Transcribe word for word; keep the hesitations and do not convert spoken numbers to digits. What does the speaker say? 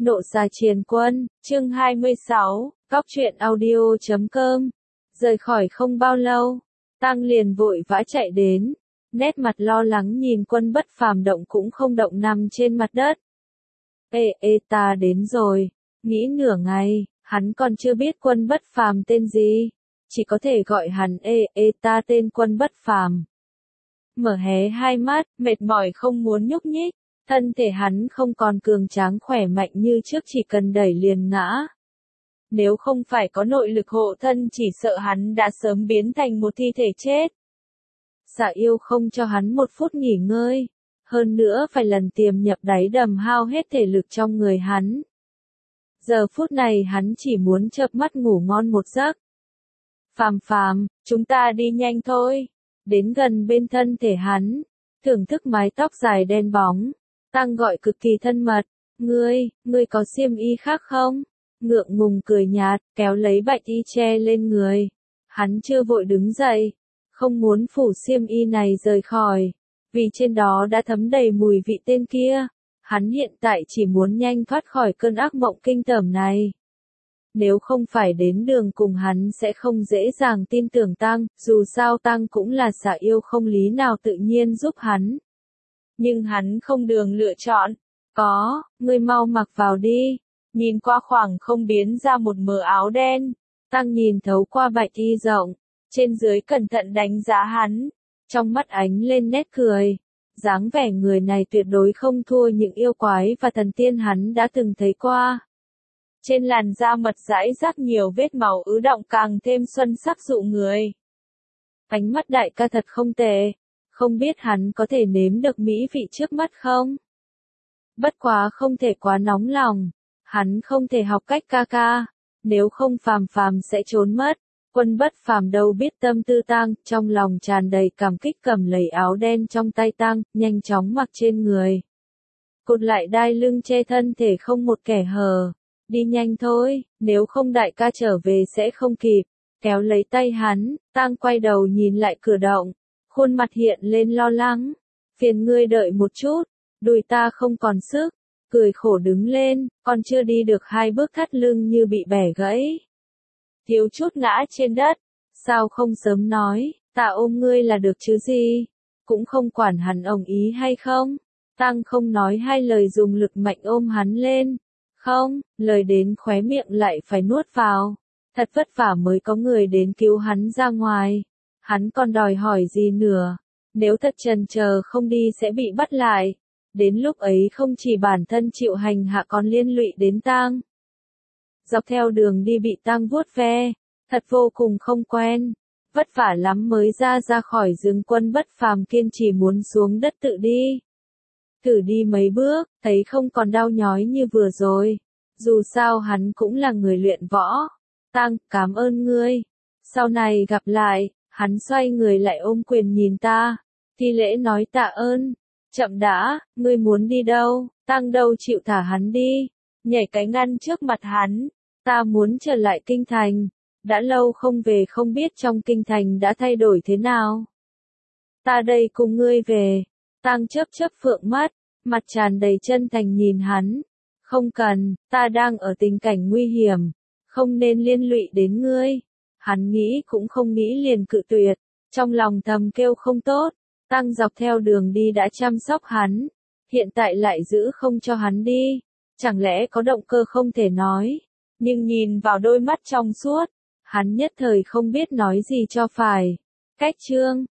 Nộ Xà Triền Quân, chương hai mươi sáu, góc truyện audio chấm com. Rời khỏi không bao lâu, Tăng liền vội vã chạy đến, nét mặt lo lắng nhìn Quân Bất Phàm động cũng không động nằm trên mặt đất. Ê ê ta đến rồi, nghĩ nửa ngày, hắn còn chưa biết Quân Bất Phàm tên gì, chỉ có thể gọi hắn ê ê ta tên Quân Bất Phàm. Mở hé hai mắt, mệt mỏi không muốn nhúc nhích. Thân thể hắn không còn cường tráng khỏe mạnh như trước, chỉ cần đẩy liền ngã. Nếu không phải có nội lực hộ thân chỉ sợ hắn đã sớm biến thành một thi thể chết. Dạ yêu không cho hắn một phút nghỉ ngơi, hơn nữa phải lần tiềm nhập đáy đầm hao hết thể lực trong người hắn. Giờ phút này hắn chỉ muốn chợp mắt ngủ ngon một giấc. Phàm Phàm, chúng ta đi nhanh thôi. Đến gần bên thân thể hắn, thưởng thức mái tóc dài đen bóng. Tăng gọi cực kỳ thân mật, ngươi, ngươi có xiêm y khác không? Ngượng ngùng cười nhạt, kéo lấy bạch y che lên người. Hắn chưa vội đứng dậy, không muốn phủ xiêm y này rời khỏi, vì trên đó đã thấm đầy mùi vị tên kia. Hắn hiện tại chỉ muốn nhanh thoát khỏi cơn ác mộng kinh tởm này. Nếu không phải đến đường cùng hắn sẽ không dễ dàng tin tưởng Tăng, dù sao Tăng cũng là xà yêu không lý nào tự nhiên giúp hắn. Nhưng hắn không đường lựa chọn. Có, ngươi mau mặc vào đi. Nhìn qua khoảng không biến ra một mớ áo đen. Tăng nhìn thấu qua bạch y rộng. Trên dưới cẩn thận đánh giá hắn. Trong mắt ánh lên nét cười. Dáng vẻ người này tuyệt đối không thua những yêu quái và thần tiên hắn đã từng thấy qua. Trên làn da mật rãi rác nhiều vết máu ứ động càng thêm xuân sắc dụ người. Ánh mắt đại ca thật không tệ. Không biết hắn có thể nếm được mỹ vị trước mắt không? Bất quá không thể quá nóng lòng. Hắn không thể học cách ca ca. Nếu không Phàm Phàm sẽ trốn mất. Quân Bất Phàm đâu biết tâm tư Tăng, trong lòng tràn đầy cảm kích cầm lấy áo đen trong tay Tăng, nhanh chóng mặc trên người. Cột lại đai lưng che thân thể không một kẻ hở. Đi nhanh thôi, nếu không đại ca trở về sẽ không kịp. Kéo lấy tay hắn, Tăng quay đầu nhìn lại cửa động. Khuôn mặt hiện lên lo lắng. Phiền ngươi đợi một chút, đùi ta không còn sức. Cười khổ đứng lên, còn chưa đi được hai bước thắt lưng như bị bẻ gãy. Thiếu chút ngã trên đất. Sao không sớm nói, ta ôm ngươi là được chứ gì. Cũng không quản hắn ồng ý hay không. Tăng không nói hai lời dùng lực mạnh ôm hắn lên. Không, lời đến khóe miệng lại phải nuốt vào. Thật vất vả mới có người đến cứu hắn ra ngoài. Hắn còn đòi hỏi gì nữa, nếu thật chần chờ không đi sẽ bị bắt lại. Đến lúc ấy không chỉ bản thân chịu hành hạ còn liên lụy đến Tăng. Dọc theo đường đi bị Tăng vuốt ve, thật vô cùng không quen. Vất vả lắm mới ra ra khỏi rừng. Quân Bất Phàm kiên trì muốn xuống đất tự đi. Thử đi mấy bước, thấy không còn đau nhói như vừa rồi. Dù sao hắn cũng là người luyện võ. Tăng, cảm ơn ngươi. Sau này gặp lại. Hắn xoay người lại ôm quyền nhìn ta, thi lễ nói tạ ơn. Chậm đã, ngươi muốn đi đâu? Tăng đâu chịu thả hắn đi, nhảy cái ngăn trước mặt hắn. Ta muốn trở lại kinh thành, đã lâu không về không biết trong kinh thành đã thay đổi thế nào. Ta đây cùng ngươi về. Tăng chớp chớp phượng mắt, mặt tràn đầy chân thành nhìn hắn. Không cần, ta đang ở tình cảnh nguy hiểm, không nên liên lụy đến ngươi. Hắn nghĩ cũng không nghĩ liền cự tuyệt, trong lòng thầm kêu không tốt. Tăng dọc theo đường đi đã chăm sóc hắn, hiện tại lại giữ không cho hắn đi, chẳng lẽ có động cơ không thể nói. Nhưng nhìn vào đôi mắt trong suốt, hắn nhất thời không biết nói gì cho phải. Cách chương